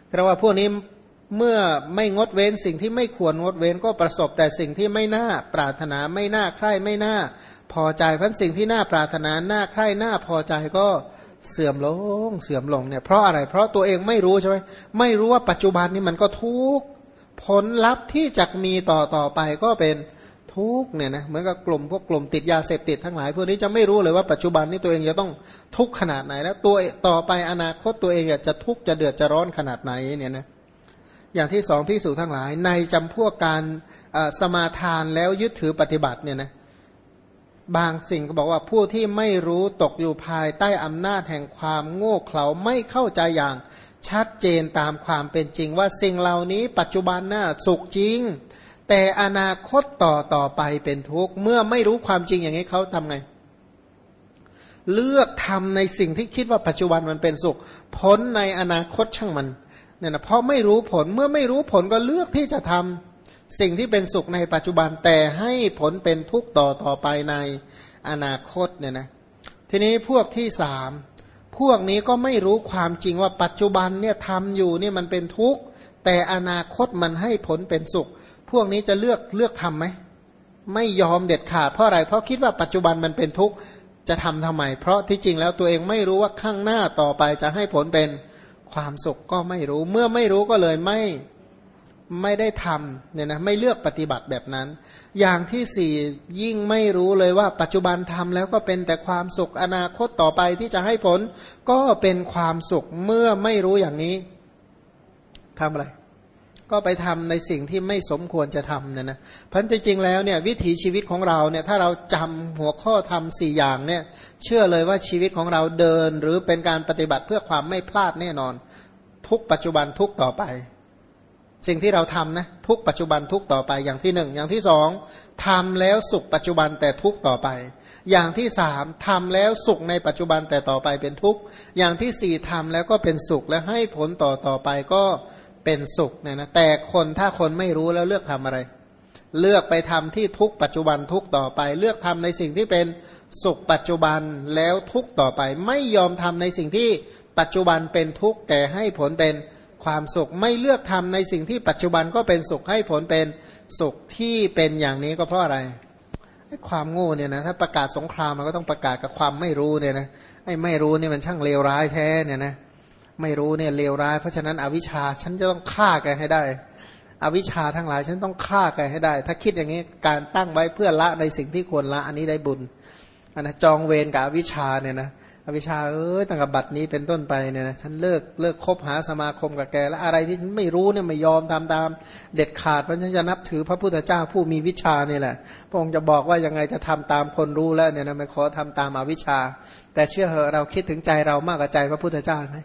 เพราะว่าพวกนี้เมื่อไม่งดเว้นสิ่งที่ไม่ควรงดเว้นก็ประสบแต่สิ่งที่ไม่น่าปรารถนาไม่น่าใคร่ไม่น่าพอใจเพราะสิ่งที่น่าปรารถนาน่าใคร่น่าพอใจก็เสื่อมลงเสื่อมลงเนี่ยเพราะอะไรเพราะตัวเองไม่รู้ใช่ไหมไม่รู้ว่าปัจจุบันนี้มันก็ทุกข์ผลลัพธ์ที่จะมีต่อไปก็เป็นทุกข์เนี่ยนะเหมือนกับพวกกลุ่มติดยาเสพติดทั้งหลายพวกนี้จะไม่รู้เลยว่าปัจจุบันนี้ตัวเองจะต้องทุกข์ขนาดไหนแล้วตัวต่อไปอนาคตตัวเองจะทุกข์จะเดือดจะร้อนขนาดไหนเนี่ยนะอย่างที่สองภิกษุทั้งหลายในจำพวกการสมาทานแล้วยึดถือปฏิบัติเนี่ยนะบางสิ่งก็บอกว่าผู้ที่ไม่รู้ตกอยู่ภายใต้อำนาจแห่งความโง่เขลาไม่เข้าใจอย่างชัดเจนตามความเป็นจริงว่าสิ่งเหล่านี้ปัจจุบันน่ะสุขจริงแต่อนาคตต่อไปเป็นทุกข์เมื่อไม่รู้ความจริงอย่างนี้เขาทำไงเลือกทำในสิ่งที่คิดว่าปัจจุบันมันเป็นสุขผลในอนาคตช่างมันเนี่ยนะเพราะไม่รู้ผลเมื่อไม่รู้ผลก็เลือกที่จะทำสิ่งที่เป็นสุขในปัจจุบันแต่ให้ผลเป็นทุกข์ต่อไปในอนาคตเนี่ยนะทีนี้พวกที่สามพวกนี้ก็ไม่รู้ความจริงว่าปัจจุบันเนี่ยทำอยู่นี่มันเป็นทุกข์แต่อนาคตมันให้ผลเป็นสุขพวกนี้จะเลือกทำไหมไม่ยอมเด็ดขาดเพราะอะไรเพราะคิดว่าปัจจุบันมันเป็นทุกข์จะทำไมเพราะที่จริงแล้วตัวเองไม่รู้ว่าข้างหน้าต่อไปจะให้ผลเป็นความสุขก็ไม่รู้เมื่อไม่รู้ก็เลยไม่ได้ทำเนี่ยนะไม่เลือกปฏิบัติแบบนั้นอย่างที่สี่ยิ่งไม่รู้เลยว่าปัจจุบันทำแล้วก็เป็นแต่ความสุขอนาคตต่อไปที่จะให้ผลก็เป็นความสุขเมื่อไม่รู้อย่างนี้ทำอะไรก็ไปทำในสิ่งที่ไม่สมควรจะทำเนี่ยนะเพราะจริงๆแล้วเนี่ยวิถีชีวิตของเราเนี่ยถ้าเราจำหัวข้อทำสี่อย่างเนี่ยเชื่อเลยว่าชีวิตของเราเดินหรือเป็นการปฏิบัติเพื่อความไม่พลาดแน่นอนทุกปัจจุบันทุกต่อไปสิ่งที่เราทำนะทุกปัจจุบันทุกต่อไปอย่างที่หนึ่งอย่างที่สองทำแล้วสุขปัจจุบันแต่ทุกต่อไปอย่างที่สามทำแล้วสุขในปัจจุบันแต่ต่อไปเป็นทุกข์อย่างที่สี่ทำแล้วก็เป็นสุขและให้ผลต่อไปก็เป็นสุขเนี่ยนะแต่ถ้าคนไม่รู้แล้วเลือกทำอะไรเลือกไปทำที่ทุกปัจจุบันทุกต่อไปเลือกทำในสิ่งที่เป็นสุขปัจจุบันแล้วทุกต่อไปไม่ยอมทำในสิ่งที่ปัจจุบันเป็นทุกข์แต่ให้ผลเป็นความสุขไม่เลือกทำในสิ่งที่ปัจจุบันก็เป็นสุขให้ผลเป็นสุขที่เป็นอย่างนี้ก็เพราะอะไรความโง่เนี่ยนะถ้าประกาศสงครามมันก็ต้องประกาศกับความไม่รู้เนี่ยนะไอ้ไม่รู้เนี่ยมันช่างเลวร้ายแท้เนี่ยนะไม่รู้เนี่ยเลวร้ายเพราะฉะนั้นอวิชชาฉันจะต้องฆ่าแกให้ได้อวิชชาทั้งหลายฉันต้องฆ่าแกให้ได้ถ้าคิดอย่างนี้การตั้งไว้เพื่อละในสิ่งที่ควรละอันนี้ได้บุญนะจองเวรกับอวิชชาเนี่ยนะอวิชชาตั้งแต่บัดนี้เป็นต้นไปเนี่ยนะฉันเลิกคบหาสมาคมกับแกแล้วอะไรที่ฉันไม่รู้เนี่ยไม่ยอมทำตามเด็ดขาดเพราะฉันจะนับถือพระพุทธเจ้าผู้มีวิชานี่แหละพระองค์จะบอกว่ายังไงจะทำตามคนรู้แล้วเนี่ยนะไม่ขอทำตามอวิชชาแต่เชื่อเหอะเราคิดถึงใจเรามากกว่าใจพระพุทธเจ้าไหม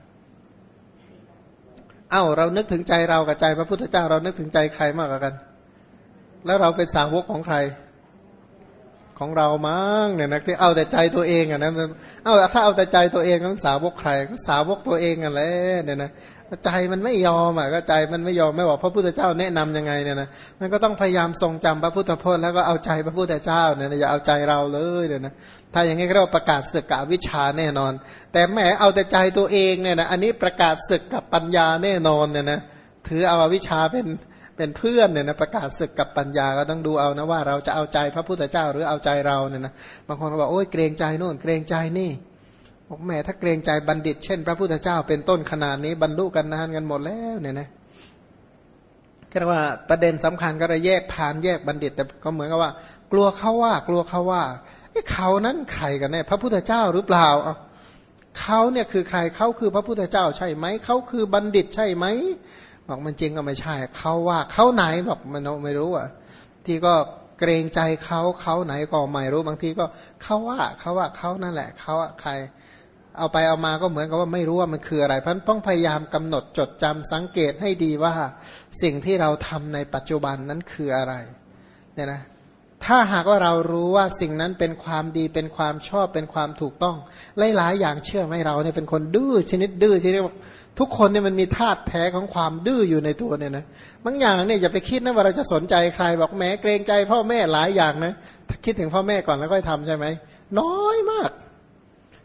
เรานึกถึงใจเรากับใจพระพุทธเจ้าเรานึกถึงใจใครมากกว่ากันแล้วเราเป็นสาวกของใครของเรามั้งเนี่ยนะที่เอาแต่ใจตัวเองอ่ะนะถ้าเอาแต่ใจตัวเองนั้นสาวกใครก็สาวกตัวเองอ่ะแหละเนี่ยนะใจมันไม่ยอมก็ใจมันไม่ยอมไม่บอกพระพุทธเจ้าแนะนำยังไงเนี่ยนะมันก็ต้องพยายามทรงจำพระพุทธพจน์แล้วก็เอาใจพระพุทธเจ้าเนี่ยอย่าเอาใจเราเลยเนี่ยนะถ้าอย่างนี้ก็เราประกาศศึกกับอวิชชาแน่นอนแต่แหมเอาแต่ใจตัวเองเนี่ยนะอันนี้ประกาศศึกกับปัญญาแน่นอนเนี่ยนะถือเอาอวิชชาเป็นเพื่อนเนี่ยนะประกาศศึกกับปัญญาก็ต้องดูเอานะว่าเราจะเอาใจพระพุทธเจ้าหรือเอาใจเราเนี่ยนะบางคนก็บอกโอ้ยเกรงใจโน่นเกรงใจนี่บอกแม่ถ้าเกรงใจบัณฑิตเช่นพระพุทธเจ้าเป็นต้นขนาดนี้บรรลุกันนานกันหมดแล้วเนี่ยนะก็เรียกว่าประเด็นสำคัญก็เลยแยกผ่านแยกบัณฑิตแต่ก็เหมือนกับว่ากลัวเขาว่าเขานั้นใครกันแน่พระพุทธเจ้าหรือเปล่าเขาเนี่ยคือใครเขาคือพระพุทธเจ้าใช่ไหมเขาคือบัณฑิตใช่ไหมบอกมันจริงก็ไม่ใช่เขาว่าเขาไหนบอกมันไม่รู้ที่ก็เกรงใจเขาไหนก็ไม่รู้บางทีก็เขาว่าเขานั่นแหละเขาใครเอาไปเอามาก็เหมือนกับว่าไม่รู้ว่ามันคืออะไรเพราะต้องพยายามกำหนดจดจำสังเกตให้ดีว่าสิ่งที่เราทำในปัจจุบันนั้นคืออะไรเนี่ยนะถ้าหากว่าเรารู้ว่าสิ่งนั้นเป็นความดีเป็นความชอบเป็นความถูกต้องหลายๆอย่างเชื่อไหมเราเนี่ยเป็นคนดื้อชนิดดื้อชนิดทุกคนเนี่ยมันมีธาตุแท้ของความดื้ออยู่ในตัวเนี่ยนะบางอย่างเนี่ยอย่าไปคิดนะว่าเราจะสนใจใครบอกแม้เกรงใจพ่อแม่หลายอย่างนะคิดถึงพ่อแม่ก่อนแล้วก็ทำใช่ไหมน้อยมาก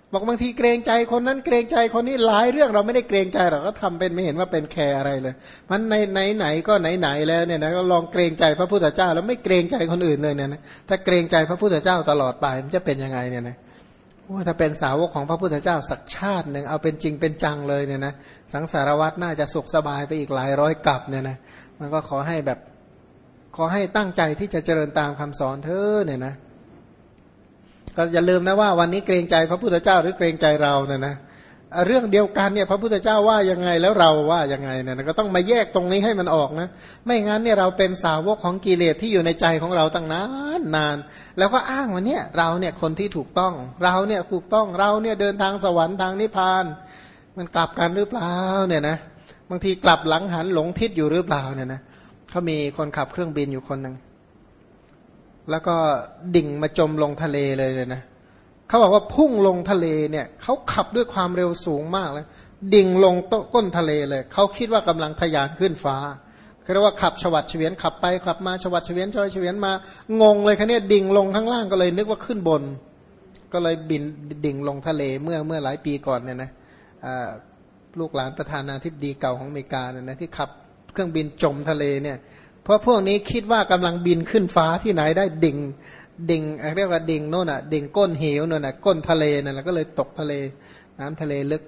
บอกบางทีเกรงใจคนนั้นเกรงใจคนนี้หลายเรื่องเราไม่ได้เกรงใจเราก็ทำเป็นไม่เห็นว่าเป็นแคร์อะไรเลยมันไหนก็ไหนแล้วเนี่ยนะก็ลองเกรงใจพระพุทธเจ้าแล้วไม่เกรงใจคนอื่นเลยเนี่ยนะถ้าเกรงใจพระพุทธเจ้าตลอดไปมันจะเป็นยังไงเนี่ยนะว่าถ้าเป็นสาวกของพระพุทธเจ้าสักชาติหนึ่งเอาเป็นจริงเป็นจังเลยเนี่ยนะสังสารวัฏน่าจะสุขสบายไปอีกหลายร้อยกับเนี่ยนะมันก็ขอให้ตั้งใจที่จะเจริญตามคำสอนเธอเนี่ยนะก็อย่าลืมนะว่าวันนี้เกรงใจพระพุทธเจ้าหรือเกรงใจเราเนี่ยนะเรื่องเดียวกันเนี่ยพระพุทธเจ้าว่ายังไงแล้วเราว่ายังไงเนี่ยก็ต้องมาแยกตรงนี้ให้มันออกนะไม่งั้นเนี่ยเราเป็นสาวกของกิเลสที่อยู่ในใจของเราตั้งนานแล้วก็อ้างว่าเนี่ยเราเนี่ยคนที่ถูกต้องเราเนี่ยถูกต้องเราเนี่ยเดินทางสวรรค์ทางนิพพานมันกลับกันหรือเปล่าเนี่ยนะบางทีกลับหลังหันหลงทิศอยู่หรือเปล่าเนี่ยนะเขามีคนขับเครื่องบินอยู่คนหนึ่งแล้วก็ดิ่งมาจมลงทะเลเลยนะเขาบอกว่าพุ่งลงทะเลเนี่ยเขาขับด้วยความเร็วสูงมากเลยดิ่งลงก้นทะเลเลยเขาคิดว่ากำลังทะยานขึ้นฟ้าคือเรียกว่าขับฉวัดเฉวียนขับไปขับมาฉวัดเฉวียนชอยเฉวียนมางงเลยคันนี้ดิ่งลงข้างล่างก็เลยนึกว่าขึ้นบนก็เลยบินดิ่งลงทะเลเมื่อหลายปีก่อนเนี่ยนะลูกหลานประธานาธิบดีเก่าของอเมริกาเนี่ยนะที่ขับเครื่องบินจมทะเลเนี่ยเพราะพวกนี้คิดว่ากำลังบินขึ้นฟ้าที่ไหนได้ดิ่งเรียกว่าดิ่งโน่นอ่ะดิ่งก้นเหวโน่นอ่ะก้นทะเลนั่นแหละก็เลยตกทะเลน้ำทะเลลึก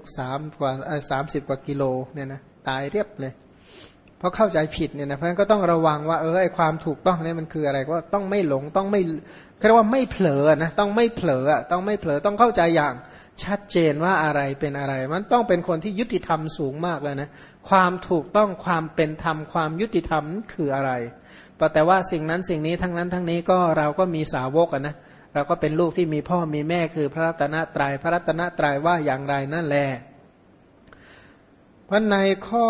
30 กว่ากิโลเนี่ยนะตายเรียบเลยเพราะเข้าใจผิดเนี่ยนะเพราะฉะนั้นก็ต้องระวังว่าไอ้ความถูกต้องเนี่ยมันคืออะไรก็ต้องไม่หลงต้องไม่เรียกว่าไม่เผลอนะต้องไม่เผลอต้องไม่เผลอต้องเข้าใจอย่างชัดเจนว่าอะไรเป็นอะไรมันต้องเป็นคนที่ยุติธรรมสูงมากเลยนะความถูกต้องความเป็นธรรมความยุติธรรมคืออะไรแต่ว่าสิ่งนั้นสิ่งนี้ทั้งนั้นทั้งนี้ก็เราก็มีสาวกนะเราก็เป็นลูกที่มีพ่อมีแม่คือพระรัตนตรัยพระรัตนตรัยว่าอย่างไรนั่นแหละเพราะในข้อ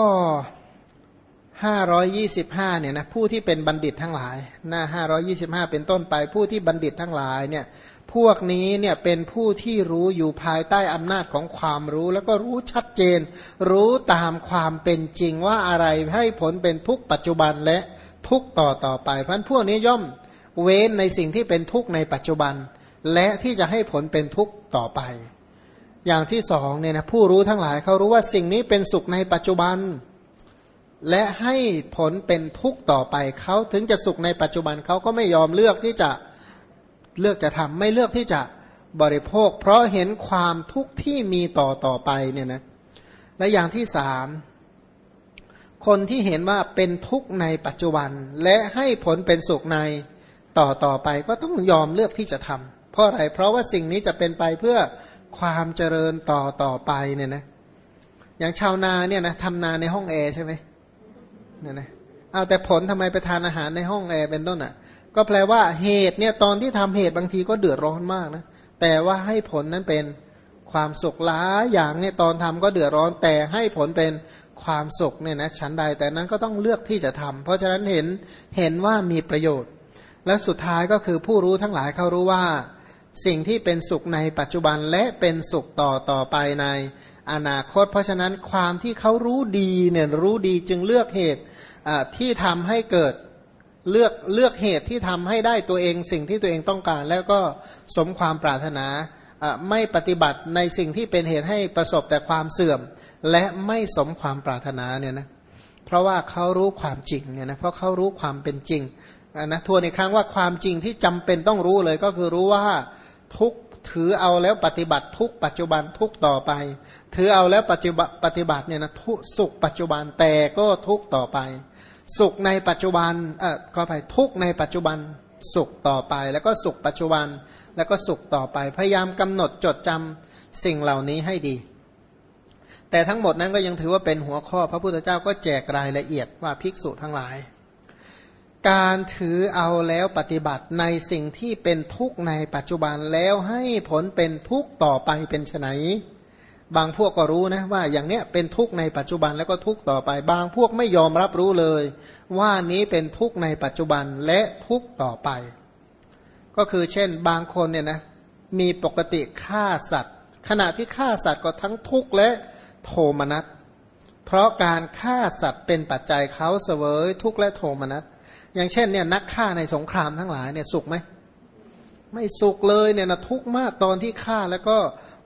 525เนี่ยนะผู้ที่เป็นบัณฑิตทั้งหลายหน้า525เป็นต้นไปผู้ที่บัณฑิตทั้งหลายเนี่ยพวกนี้เนี่ยเป็นผู้ที่รู้อยู่ภายใต้อำนาจของความรู้แล้วก็รู้ชัดเจนรู้ตามความเป็นจริงว่าอะไรให้ผลเป็นทุกปัจจุบันและทุกต่อไปเพราะฉะนั้นพวกนี้ย่อมเว้นในสิ่งที่เป็นทุกข์ในปัจจุบันและที่จะให้ผลเป็นทุกข์ต่อไปอย่างที่สองเนี่ยนะผู้รู้ทั้งหลายเขารู้ว่าสิ่งนี้เป็นสุขในปัจจุบันและให้ผลเป็นทุกข์ต่อไปเขาถึงจะสุขในปัจจุบันเขาก็ไม่ยอมเลือกจะทำไม่เลือกที่จะบริโภคเพราะเห็นความทุกข์ที่มีต่อไปเนี่ยนะและอย่างที่สามคนที่เห็นว่าเป็นทุกข์ในปัจจุบันและให้ผลเป็นสุขในต่อไปก็ต้องยอมเลือกที่จะทำเพราะอะไรเพราะว่าสิ่งนี้จะเป็นไปเพื่อความเจริญต่อไปเนี่ยนะอย่างชาวนาเนี่ยนะทำนาในห้องแอร์ใช่ไหมเนี่ยนะเอาแต่ผลทำไมไปทานอาหารในห้องแอร์เป็นต้นอ่ะก็แปลว่าเหตุเนี่ยตอนที่ทำเหตุบางทีก็เดือดร้อนมากนะแต่ว่าให้ผลนั้นเป็นความสุขหลายอย่างเนี่ยตอนทำก็เดือดร้อนแต่ให้ผลเป็นความสุขเนี่ยนะชั้นใดแต่นั้นก็ต้องเลือกที่จะทำเพราะฉะนั้นเห็นว่ามีประโยชน์และสุดท้ายก็คือผู้รู้ทั้งหลายเขารู้ว่าสิ่งที่เป็นสุขในปัจจุบันและเป็นสุขต่อไปในอนาคตเพราะฉะนั้นความที่เขารู้ดีเนี่ยรู้ดีจึงเลือกเหตุที่ทำให้เกิดเลือกเหตุที่ทำให้ได้ตัวเองสิ่งที่ตัวเองต้องการแล้วก็สมความปรารถนาไม่ปฏิบัติในสิ่งที่เป็นเหตุให้ประสบแต่ความเสื่อมและไม่สมความปรารถนาเนี่ยนะเพราะว่าเขารู้ความจริงเนี่ยนะเพราะเขารู้ความเป็นจริงนะทวนอีกครั้งว่าความจริงที่จำเป็นต้องรู้เลยก็คือรู้ว่าทุกถือเอาแล้วปฏิบัติทุกปัจจุบันทุกต่อไปถือเอาแล้วปฏิบัติเนี่ยนะทุกสุขปัจจุบันแต่ก็ทุกต่อไปสุขในปัจจุบันก็ไปทุกในปัจจุบันสุขต่อไปแล้วก็สุขปัจจุบันแล้วก็สุขต่อไปพยายามกำหนดจดจำสิ่งเหล่านี้ให้ดีแต่ทั้งหมดนั้นก็ยังถือว่าเป็นหัวข้อพระพุทธเจ้าก็แจกรายละเอียดว่าภิกษุทั้งหลายการถือเอาแล้วปฏิบัติในสิ่งที่เป็นทุกข์ในปัจจุบันแล้วให้ผลเป็นทุกข์ต่อไปเป็นไฉนบางพวกก็รู้นะว่าอย่างเนี้ยเป็นทุกข์ในปัจจุบันแล้วก็ทุกข์ต่อไปบางพวกไม่ยอมรับรู้เลยว่านี้เป็นทุกข์ในปัจจุบันและทุกข์ต่อไปก็คือเช่นบางคนเนี่ยนะมีปกติฆ่าสัตว์ขณะที่ฆ่าสัตว์ก็ทั้งทุกข์และโทมนัสเพราะการฆ่าสัตว์เป็นปัจจัยเขาเสวยทุกข์และโทมนัสอย่างเช่นเนี่ยนักฆ่าในสงครามทั้งหลายเนี่ยสุขไหมไม่สุขเลยเนี่ยนะทุกข์มากตอนที่ฆ่าแล้วก็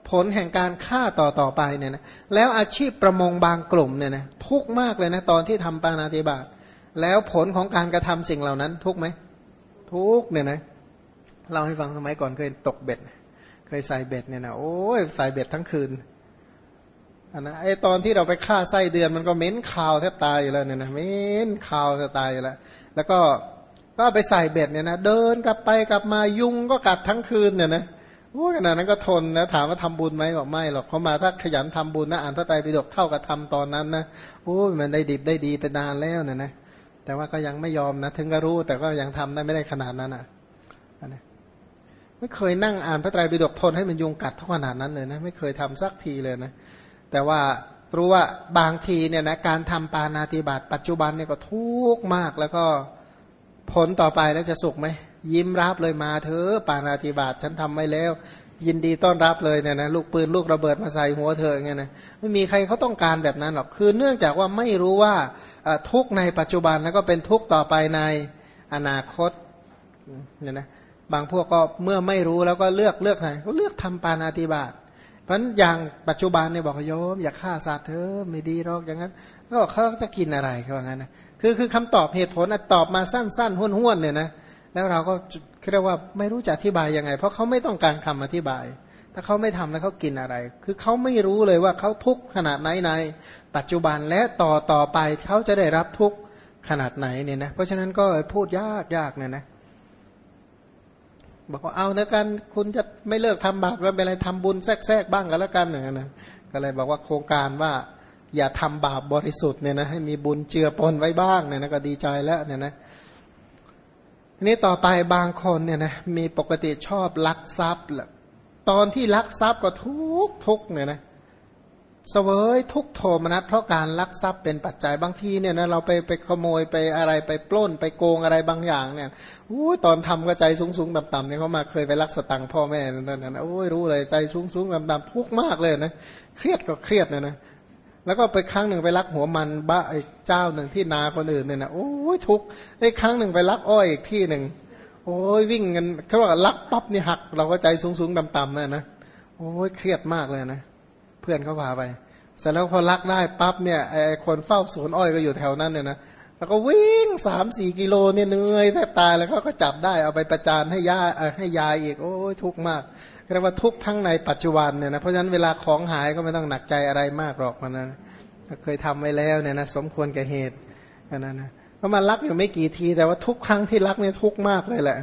ผลแห่งการฆ่าต่อไปเนี่ยนะแล้วอาชีพประมงบางกลุ่มเนี่ยนะทุกข์มากเลยนะตอนที่ทำปาณาติบาตแล้วผลของการกระทำสิ่งเหล่านั้นทุกข์ไหมทุกข์เนี่ยนะเล่าให้ฟังสมัยก่อนเคยตกเบ็ดเคยใส่เบ็ดเนี่ยนะโอ้ยใส่เบ็ดทั้งคืนนะไอตอนที่เราไปฆ่าไส้เดือนมันก็เหม็นคาวแทบตายอยู่แล้วเนี่ยนะเหม็นคาวแทบตายอยู่แล้วแล้วก็ไปใส่เบ็ดเนี่ยนะเดินกลับไปกลับมายุงก็กัดทั้งคืนเนี่ยนะโอ้ยขนาดนั้นก็ทนนะถามว่าทำบุญไหมบอกไม่หรอกเขามาถ้าขยันทำบุญนะอ่านพระไตรปิฎกเท่ากับทำตอนนั้นนะโอ้ยมันได้ดิบได้ดีแต่นานแล้วเนี่ยนะแต่ว่าก็ยังไม่ยอมนะถึงก็รู้แต่ก็ยังทำได้ไม่ได้ขนาดนั้นอ่ะนะไม่เคยนั่งอ่านพระไตรปิฎกทนให้มันยุงกัดเท่าขนาดนั้นเลยนะไม่เคยทำสักทีเลยนะแต่ว่ารู้ว่าบางทีเนี่ยนะการทำปาณาติบาตปัจจุบันเนี่ยก็ทุกข์มากแล้วก็ผลต่อไปแล้วจะสุขไหมยิ้มรับเลยมาเถอะปาณาติบาตฉันทำไว้แล้วยินดีต้อนรับเลยเนี่ยนะลูกปืนลูกระเบิดมาใส่หัวเธอเงี้ยนะไม่มีใครเขาต้องการแบบนั้นหรอกคือเนื่องจากว่าไม่รู้ว่าทุกข์ในปัจจุบันแล้วก็เป็นทุกข์ต่อไปในอนาคตเนี่ยนะบางพวกก็เมื่อไม่รู้แล้วก็เลือกไหนก็เลือกทำปาณาติบาตเพราะอย่างปัจจุบันเนี่ยบอกโยมอย่าฆ่าสัตว์เถอะไม่ดีหรอกอย่างนั้นก็เขาจะกินอะไรเขาว่างั้นนะคือคำตอบเหตุผลตอบมาสั้นๆห้วนๆเนี่ยนะแล้วเราก็เรียกว่าไม่รู้จะอธิบายยังไงเพราะเขาไม่ต้องการคำอธิบายถ้าเขาไม่ทำแล้วเขากินอะไรคือเขาไม่รู้เลยว่าเขาทุกข์ขนาดไหนในปัจจุบันและต่อไปเขาจะได้รับทุกข์ขนาดไหนเนี่ยนะเพราะฉะนั้นก็พูดยากเนี่ยนะบอกว่าเอาแล้วกันคุณจะไม่เลิกทำบาปแล้วเป็นอะไรทำบุญแทรกบ้างกันแล้วกันอย่างนั้นนะก็เลยบอกว่าโครงการว่าอย่าทำบาปบริสุทธิ์เนี่ยนะให้มีบุญเจือปนไว้บ้างเนี่ยนะก็ดีใจแล้วเนี่ยนะนี่ต่อไปบางคนเนี่ยนะมีปกติชอบลักทรัพย์ตอนที่ลักทรัพย์ก็ทุกเนี่ยนะเสวยทุกโทมนัสเพราะการลักทรัพย์เป็นปัจจัยบางทีเนี่ยนะเราไปขโมยไปอะไรไปปล้นไปโกงอะไรบางอย่างเนี่ยตอนทำก็ใจสูงต่ำๆเนี่ยเขามาเคยไปลักสตังค์พ่อแม่นั่นนะโอ้ยรู้เลยใจสูงต่ำๆทุกข์มากเลยนะเครียดก็เครียดนะแล้วก็ไปครั้งหนึ่งไปลักหัวมันบ้าไอ้เจ้าหนึ่งที่นาคนอื่นเนี่ยนะโอ้ยทุกข์ไอ้ครั้งหนึ่งไปลักอ้อยอีกที่หนึ่งโอ้ยวิ่งกันเขาบอกลักปั๊บนี่หักเราก็ใจสูงต่ำๆนะโอ้ยเครียดมากเลยนะเพื่อนเขาพาไปเสร็จแล้วพอลักได้ปั๊บเนี่ยไอ้คนเฝ้าสวนอ้อยก็อยู่แถวนั้นเนี่ยนะแล้วก็วิ่ง3-4 กิโลเนี่ยเหนื่อยแทบตายแล้วก็จับได้เอาไปประจานให้ยายอีกโอ้ยทุกข์มากเรียกว่าทุกข์ทั้งในปัจจุบันเนี่ยนะเพราะฉะนั้นเวลาของหายก็ไม่ต้องหนักใจอะไรมากหรอกมันนะเคยทำไว้แล้วเนี่ยนะสมควรแก่เหตุนะเพราะมันลักอยู่ไม่กี่ทีแต่ว่าทุกครั้งที่ลักเนี่ยทุกข์มากเลยแหละ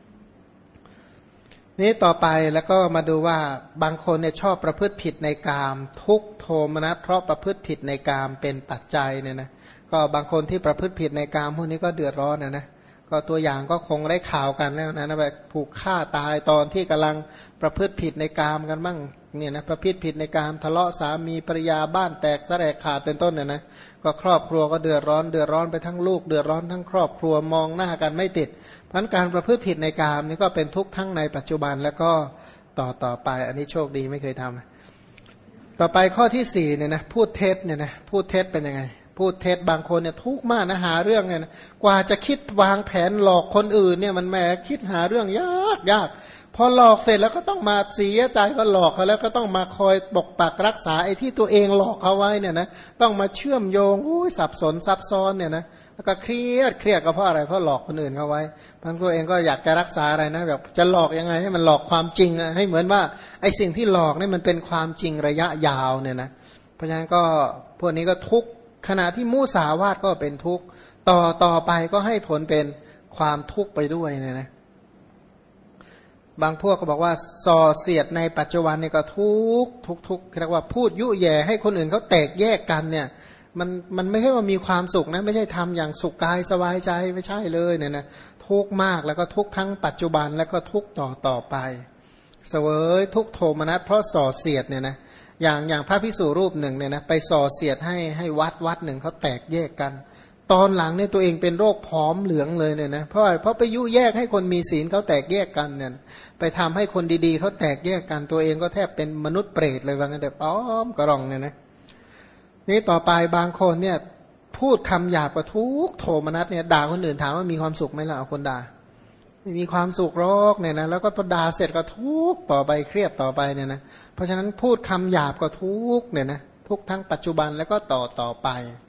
นี้ต่อไปแล้วก็มาดูว่าบางคนเนี่ยชอบประพฤติผิดในกามทุกโทมนัสเพราะประพฤติผิดในกามเป็นปัจจัยเนี่ยนะก็บางคนที่ประพฤติผิดในกามพวกนี้ก็เดือดร้อนนะก็ตัวอย่างก็คงได้ข่าวกันแล้วนะแบบถูกฆ่าตายตอนที่กำลังประพฤติผิดในกามกันบ้างเนี่ยนะประพฤติผิดในกามทะเลาะสามีภรรยาบ้านแตกแสลกขาดเป็นต้นเนี่ยนะก็ครอบครัวก็เดือดร้อนไปทั้งลูกเดือดร้อนทั้งครอบครัวมองหน้ากันไม่ติดเพราะการประพฤติผิดในกามนี่ก็เป็นทุกข์ทั้งในปัจจุบันแล้วก็ต่อไปอันนี้โชคดีไม่เคยทำต่อไปข้อที่4เนี่ยนะพูดเท็จเนี่ยนะพูดเท็จเป็นยังไงพูดเท็จบางคนเนี่ยทุกข์มากนะหาเรื่องเนี่ยนะกว่าจะคิดวางแผนหลอกคนอื่นเนี่ยมันแหมคิดหาเรื่องยากพอหลอกเสร็จแล้วก็ต้องมาเสียใจก็หลอกเขาแล้วก็ต้องมาคอยปกปักรักษาไอ้ที่ตัวเองหลอกเขาไว้เนี่ยนะต้องมาเชื่อมโยงสับสนซับซ้อนเนี่ยนะแล้วก็เครียดก็เพราะอะไรเพราะหลอกคนอื่นเขาไว้บางตัวเองก็อยากจะรักษาอะไรนะแบบจะหลอกยังไงให้มันหลอกความจริงให้เหมือนว่าไอ้สิ่งที่หลอกนี่มันเป็นความจริงระยะยาวเนี่ยนะเพราะฉะนั้นก็พวกนี้ก็ทุกข์ขณะที่มุสาวาทก็เป็นทุกข์ต่อไปก็ให้ผลเป็นความทุกข์ไปด้วยเนี่ยนะบางพวกก็บอกว่าส่อเสียดในปัจจุบันนี่ก็ทุกเรียกว่าพูดยุแย่ให้คนอื่นเขาแตกแยกกันเนี่ยมันไม่ใช่ว่ามีความสุขนะไม่ใช่ทำอย่างสุขกายสบายใจไม่ใช่เลยเนี่ยนะทุกข์มากแล้วก็ทุกข์ทั้งปัจจุบันแล้วก็ทุกข์ต่อไปเสวยทุกข์โทมนัสเพราะส่อเสียดเนี่ยนะอย่างพระภิกษุรูปหนึ่งเนี่ยนะไปส่อเสียดให้วัดหนึ่งเขาแตกแยกกันตอนหลังเนี่ยตัวเองเป็นโรคผอมเหลืองเลยเนี่ยนะเพราะไปยุแยกให้คนมีศีลเขาแตกแยกกันเนี่ยไปทำให้คนดีๆเขาแตกแยกกันตัวเองก็แทบเป็นมนุษย์เปรตเลยว่างั้นแต่ป้อมกระรองเนี่ยนะนี่ต่อไปบางคนเนี่ยพูดคำหยาบกว่าทุกโทมนัสเนี่ยด่าคนอื่นถามว่ามีความสุขไหมล่ะเอาคนด่าไม่มีความสุขหรอกเนี่ยนะแล้วก็พอด่าเสร็จก็ทุกข์ต่อไปเครียดต่อไปเนี่ยนะเพราะฉะนั้นพูดคำหยาบก็ทุกข์เนี่ยนะทุกข์ทั้งปัจจุบันแล้วก็ต่อไป